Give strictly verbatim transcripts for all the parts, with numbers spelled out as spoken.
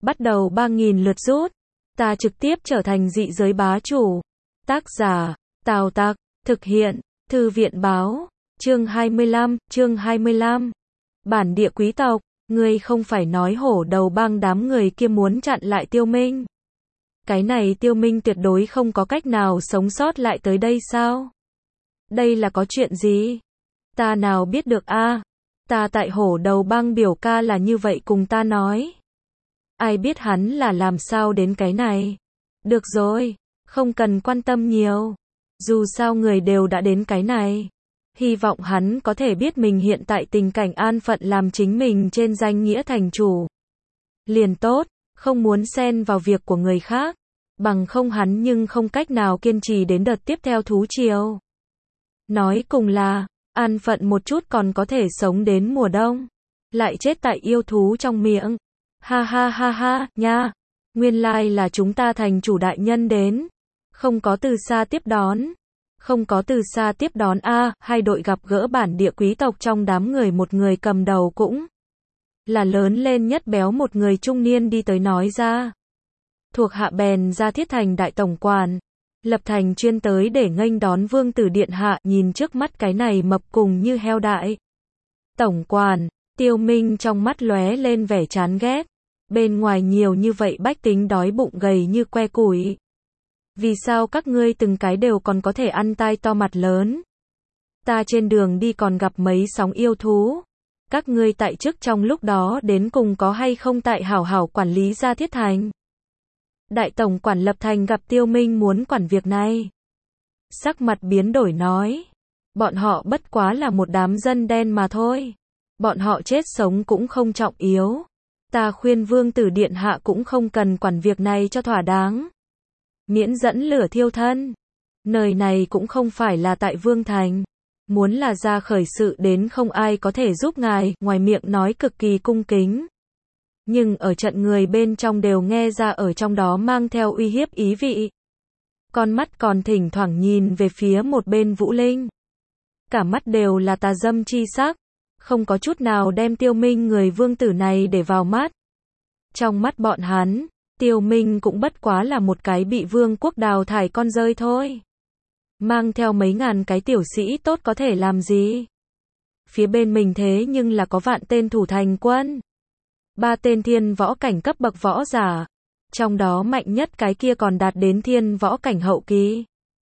bắt đầu ba nghìn lượt rút. Ta trực tiếp trở thành dị giới bá chủ. Tác giả, Tào Tặc, thực hiện, Thư viện báo, chương hai mươi lăm, chương hai mươi lăm. Bản địa quý tộc, ngươi không phải nói hổ đầu bang đám người kia muốn chặn lại Tiêu Minh. Cái này Tiêu Minh tuyệt đối không có cách nào sống sót lại tới đây sao? Đây là có chuyện gì? Ta nào biết được a? Ta tại hổ đầu bang biểu ca là như vậy cùng ta nói. Ai biết hắn là làm sao đến cái này? Được rồi, không cần quan tâm nhiều. Dù sao người đều đã đến cái này. Hy vọng hắn có thể biết mình hiện tại tình cảnh an phận làm chính mình trên danh nghĩa thành chủ. Liền tốt, không muốn xen vào việc của người khác. Bằng không hắn nhưng không cách nào kiên trì đến đợt tiếp theo thú triều. Nói cùng là, an phận một chút còn có thể sống đến mùa đông. Lại chết tại yêu thú trong miệng. Ha ha ha ha, nha. Nguyên lai là chúng ta thành chủ đại nhân đến. Không có từ xa tiếp đón. Không có từ xa tiếp đón a, hai đội gặp gỡ bản địa quý tộc trong đám người, một người cầm đầu cũng là lớn lên nhất béo một người trung niên đi tới nói ra. Thuộc hạ bèn ra Thiết Thành đại tổng quản. Lập Thành chuyên tới để nghênh đón vương tử điện hạ, nhìn trước mắt cái này mập cùng như heo đại tổng quản, Tiêu Minh trong mắt lóe lên vẻ chán ghét. Bên ngoài nhiều như vậy bách tính đói bụng gầy như que củi. Vì sao các ngươi từng cái đều còn có thể ăn tai to mặt lớn? Ta trên đường đi còn gặp mấy sóng yêu thú. Các ngươi tại chức trong lúc đó đến cùng có hay không tại hảo hảo quản lý ra Thiết Thành? Đại tổng quản Lập Thành gặp Tiêu Minh muốn quản việc này. Sắc mặt biến đổi nói. Bọn họ bất quá là một đám dân đen mà thôi. Bọn họ chết sống cũng không trọng yếu. Ta khuyên vương tử điện hạ cũng không cần quản việc này cho thỏa đáng. Miễn dẫn lửa thiêu thân. Nơi này cũng không phải là tại Vương Thành. Muốn là ra khởi sự đến không ai có thể giúp ngài, ngoài miệng nói cực kỳ cung kính. Nhưng ở trận người bên trong đều nghe ra ở trong đó mang theo uy hiếp ý vị. Con mắt còn thỉnh thoảng nhìn về phía một bên Vũ Linh. Cả mắt đều là tà dâm chi sắc. Không có chút nào đem Tiêu Minh người vương tử này để vào mắt. Trong mắt bọn hắn, Tiêu Minh cũng bất quá là một cái bị vương quốc đào thải con rơi thôi. Mang theo mấy ngàn cái tiểu sĩ tốt có thể làm gì? Phía bên mình thế nhưng là có vạn tên thủ thành quân. Ba tên thiên võ cảnh cấp bậc võ giả. Trong đó mạnh nhất cái kia còn đạt đến thiên võ cảnh hậu kỳ.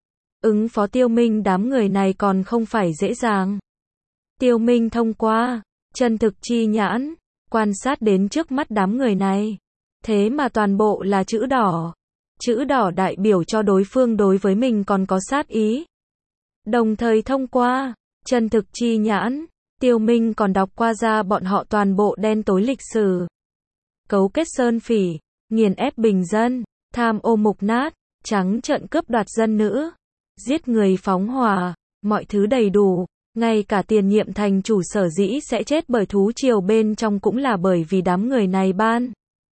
Ứng phó Tiêu Minh đám người này còn không phải dễ dàng. Tiêu Minh thông qua chân thực chi nhãn, quan sát đến trước mắt đám người này. Thế mà toàn bộ là chữ đỏ. Chữ đỏ đại biểu cho đối phương đối với mình còn có sát ý. Đồng thời thông qua chân thực chi nhãn, Tiêu Minh còn đọc qua ra bọn họ toàn bộ đen tối lịch sử. Cấu kết sơn phỉ, nghiền ép bình dân, tham ô mục nát, trắng trợn cướp đoạt dân nữ, giết người phóng hỏa, mọi thứ đầy đủ. Ngay cả tiền nhiệm thành chủ sở dĩ sẽ chết bởi thú triều bên trong cũng là bởi vì đám người này ban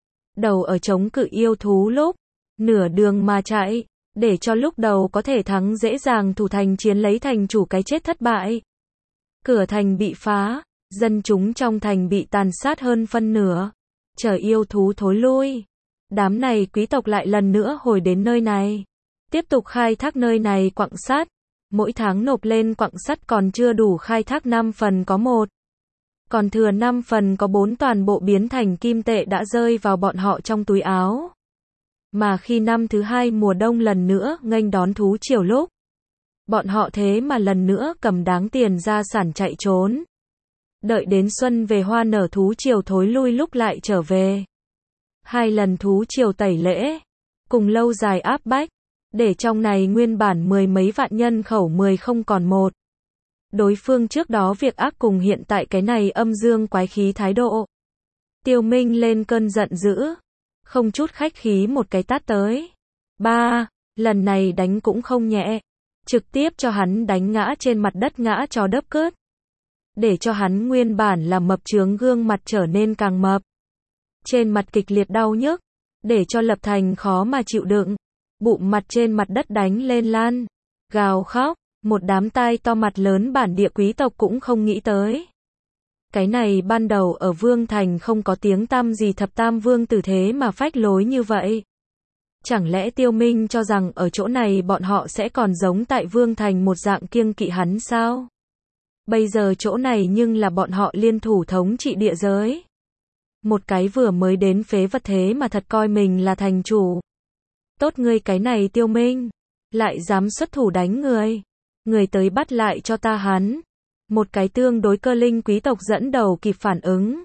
đầu ở chống cự yêu thú lúc nửa đường mà chạy, để cho lúc đầu có thể thắng dễ dàng thủ thành chiến lấy thành chủ cái chết thất bại. Cửa thành bị phá, dân chúng trong thành bị tàn sát hơn phân nửa, chờ yêu thú thối lui. Đám này quý tộc lại lần nữa hồi đến nơi này, tiếp tục khai thác nơi này quặng sắt. Mỗi tháng nộp lên quặng sắt còn chưa đủ khai thác năm phần có một. Còn thừa năm phần có bốn toàn bộ biến thành kim tệ đã rơi vào bọn họ trong túi áo. Mà khi năm thứ hai mùa đông lần nữa nghênh đón thú triều lúc, bọn họ thế mà lần nữa cầm đáng tiền gia sản chạy trốn. Đợi đến xuân về hoa nở thú triều thối lui lúc lại trở về. Hai lần thú triều tẩy lễ, cùng lâu dài áp bách. Để trong này nguyên bản mười mấy vạn nhân khẩu mười không còn một. Đối phương trước đó việc ác cùng hiện tại cái này âm dương quái khí thái độ. Tiêu Minh lên cơn giận dữ. Không chút khách khí một cái tát tới. Ba, lần này đánh cũng không nhẹ. Trực tiếp cho hắn đánh ngã trên mặt đất ngã cho đớp cướt. Để cho hắn nguyên bản là mập trướng gương mặt trở nên càng mập. Trên mặt kịch liệt đau nhức. Để cho Lập Thành khó mà chịu đựng. Bụng mặt trên mặt đất đánh lên lan, gào khóc, một đám tai to mặt lớn bản địa quý tộc cũng không nghĩ tới. Cái này ban đầu ở Vương Thành không có tiếng tăm gì thập tam vương tử thế mà phách lối như vậy. Chẳng lẽ Tiêu Minh cho rằng ở chỗ này bọn họ sẽ còn giống tại Vương Thành một dạng kiêng kỵ hắn sao? Bây giờ chỗ này nhưng là bọn họ liên thủ thống trị địa giới. Một cái vừa mới đến phế vật thế mà thật coi mình là thành chủ. Tốt ngươi cái này Tiêu Minh, lại dám xuất thủ đánh người. Người tới bắt lại cho ta hắn. Một cái tương đối cơ linh quý tộc dẫn đầu kịp phản ứng.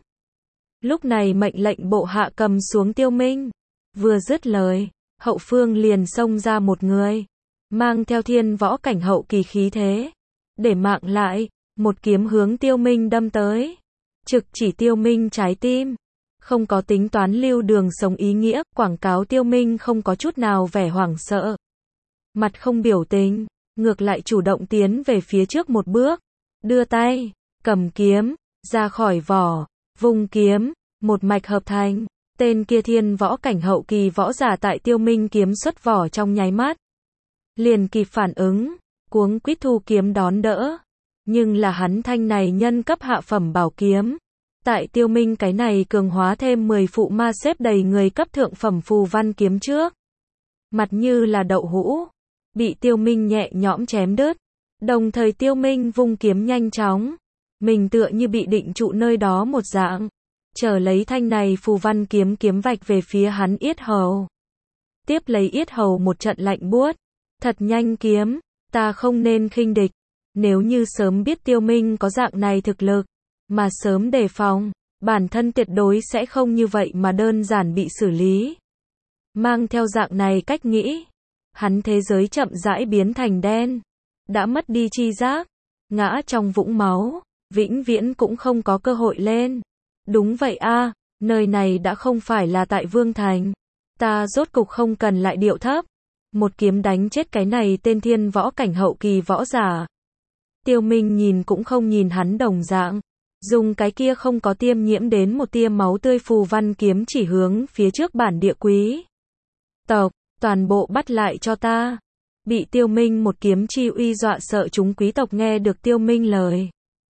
Lúc này mệnh lệnh bộ hạ cầm xuống Tiêu Minh. Vừa dứt lời, hậu phương liền xông ra một người, mang theo thiên võ cảnh hậu kỳ khí thế. Để mạng lại, một kiếm hướng Tiêu Minh đâm tới. Trực chỉ Tiêu Minh trái tim. Không có tính toán lưu đường sống ý nghĩa, quảng cáo Tiêu Minh không có chút nào vẻ hoảng sợ. Mặt không biểu tình, ngược lại chủ động tiến về phía trước một bước. Đưa tay, cầm kiếm, ra khỏi vỏ, vùng kiếm, một mạch hợp thành. Tên kia thiên võ cảnh hậu kỳ võ giả tại Tiêu Minh kiếm xuất vỏ trong nháy mắt. Liền kịp phản ứng, cuống quýt thu kiếm đón đỡ. Nhưng là hắn thanh này nhân cấp hạ phẩm bảo kiếm. Tại Tiêu Minh cái này cường hóa thêm mười phụ ma xếp đầy người cấp thượng phẩm phù văn kiếm trước. Mặt như là đậu hũ, bị Tiêu Minh nhẹ nhõm chém đứt. Đồng thời Tiêu Minh vung kiếm nhanh chóng. Mình tựa như bị định trụ nơi đó một dạng. Chờ lấy thanh này phù văn kiếm kiếm vạch về phía hắn yết hầu. Tiếp lấy yết hầu một trận lạnh buốt. Thật nhanh kiếm, ta không nên khinh địch. Nếu như sớm biết Tiêu Minh có dạng này thực lực, mà sớm đề phòng, bản thân tuyệt đối sẽ không như vậy mà đơn giản bị xử lý. Mang theo dạng này cách nghĩ, hắn thế giới chậm rãi biến thành đen. Đã mất đi chi giác, ngã trong vũng máu, vĩnh viễn cũng không có cơ hội lên. Đúng vậy a, nơi này đã không phải là tại Vương Thành. Ta rốt cục không cần lại điệu thấp. Một kiếm đánh chết cái này tên thiên võ cảnh hậu kỳ võ giả. Tiêu Minh nhìn cũng không nhìn hắn đồng dạng. Dùng cái kia không có tiêm nhiễm đến một tia máu tươi phù văn kiếm chỉ hướng phía trước bản địa quý tộc, toàn bộ bắt lại cho ta. Bị Tiêu Minh một kiếm chi uy dọa sợ chúng quý tộc nghe được Tiêu Minh lời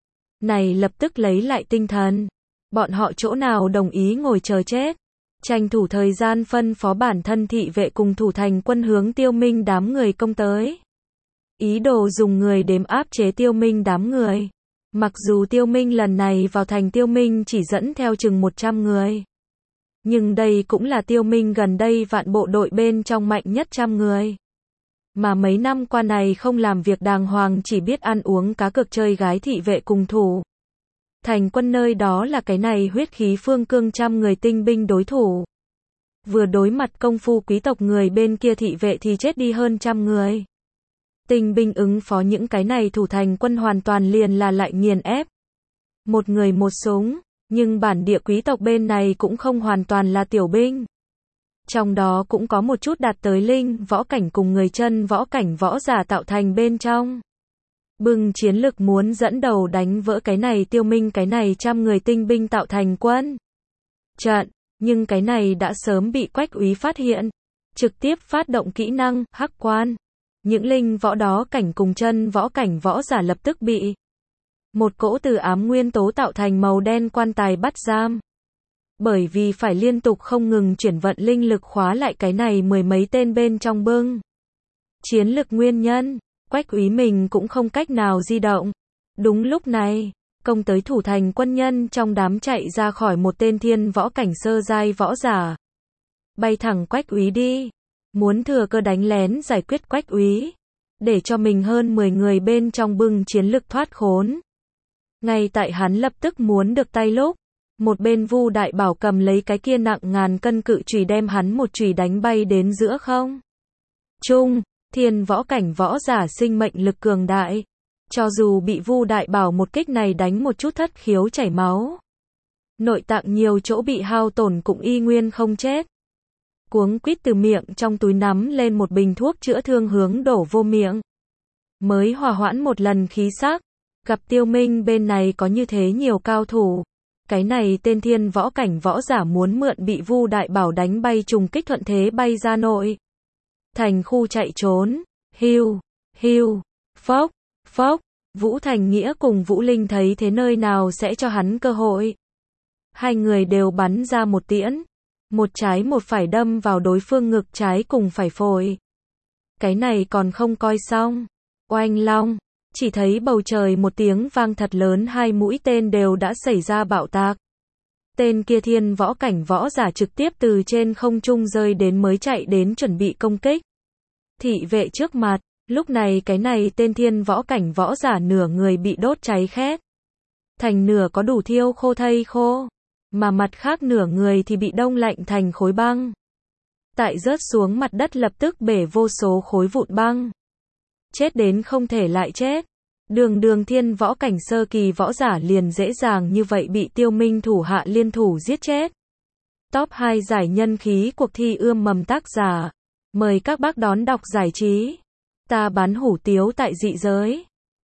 này lập tức lấy lại tinh thần. Bọn họ chỗ nào đồng ý ngồi chờ chết. Tranh thủ thời gian phân phó bản thân thị vệ cùng thủ thành quân hướng Tiêu Minh đám người công tới. Ý đồ dùng người đếm áp chế Tiêu Minh đám người. Mặc dù Tiêu Minh lần này vào thành Tiêu Minh chỉ dẫn theo chừng một trăm người. Nhưng đây cũng là Tiêu Minh gần đây vạn bộ đội bên trong mạnh nhất trăm người. Mà mấy năm qua này không làm việc đàng hoàng chỉ biết ăn uống cá cược chơi gái thị vệ cùng thủ. Thành quân nơi đó là cái này huyết khí phương cương trăm người tinh binh đối thủ. Vừa đối mặt công phu quý tộc người bên kia thị vệ thì chết đi hơn trăm người. Tinh binh ứng phó những cái này thủ thành quân hoàn toàn liền là lại nghiền ép. Một người một súng, nhưng bản địa quý tộc bên này cũng không hoàn toàn là tiểu binh. Trong đó cũng có một chút đạt tới linh võ cảnh cùng người chân võ cảnh võ giả tạo thành bên trong. Bừng chiến lực muốn dẫn đầu đánh vỡ cái này Tiêu Minh cái này trăm người tinh binh tạo thành quân trận, nhưng cái này đã sớm bị Quách úy phát hiện, trực tiếp phát động kỹ năng hắc quan. Những linh võ đó cảnh cùng chân võ cảnh võ giả lập tức bị một cỗ từ ám nguyên tố tạo thành màu đen quan tài bắt giam. Bởi vì phải liên tục không ngừng chuyển vận linh lực khóa lại cái này mười mấy tên bên trong bưng chiến lực nguyên nhân, Quách úy mình cũng không cách nào di động. Đúng lúc này, công tới thủ thành quân nhân trong đám chạy ra khỏi một tên thiên võ cảnh sơ giai võ giả. Bay thẳng Quách úy đi, muốn thừa cơ đánh lén giải quyết Quách úy, để cho mình hơn mười người bên trong bưng chiến lực thoát khốn. Ngay tại hắn lập tức muốn được tay lúc, một bên Vu Đại Bảo cầm lấy cái kia nặng ngàn cân cự chùy đem hắn một chùy đánh bay đến giữa không trung. Thiên võ cảnh võ giả sinh mệnh lực cường đại, cho dù bị Vu Đại Bảo một kích này đánh một chút thất khiếu chảy máu, nội tạng nhiều chỗ bị hao tổn cũng y nguyên không chết. Cuống quýt từ miệng trong túi nắm lên một bình thuốc chữa thương hướng đổ vô miệng, mới hòa hoãn một lần khí sắc. Gặp Tiêu Minh bên này có như thế nhiều cao thủ, cái này tên thiên võ cảnh võ giả muốn mượn bị Vu Đại Bảo đánh bay trùng kích thuận thế bay ra nội thành khu chạy trốn. Hiu, hiu, phốc, phốc, Vũ Thành Nghĩa cùng Vũ Linh thấy thế nơi nào sẽ cho hắn cơ hội. Hai người đều bắn ra một tiễn. Một trái một phải đâm vào đối phương ngực trái cùng phải phổi. Cái này còn không coi xong. Oanh long. Chỉ thấy bầu trời một tiếng vang thật lớn, hai mũi tên đều đã xảy ra bạo tạc. Tên kia thiên võ cảnh võ giả trực tiếp từ trên không trung rơi đến mới chạy đến chuẩn bị công kích. Thị vệ trước mặt, lúc này cái này tên thiên võ cảnh võ giả nửa người bị đốt cháy khét. Thành nửa có đủ thiêu khô thây khô, mà mặt khác nửa người thì bị đông lạnh thành khối băng. Tại rớt xuống mặt đất lập tức bể vô số khối vụn băng. Chết đến không thể lại chết. Đường đường thiên võ cảnh sơ kỳ võ giả liền dễ dàng như vậy bị Tiêu Minh thủ hạ liên thủ giết chết. Top hai giải nhân khí cuộc thi ươm mầm tác giả. Mời các bác đón đọc giải trí. Ta bán hủ tiếu tại dị giới.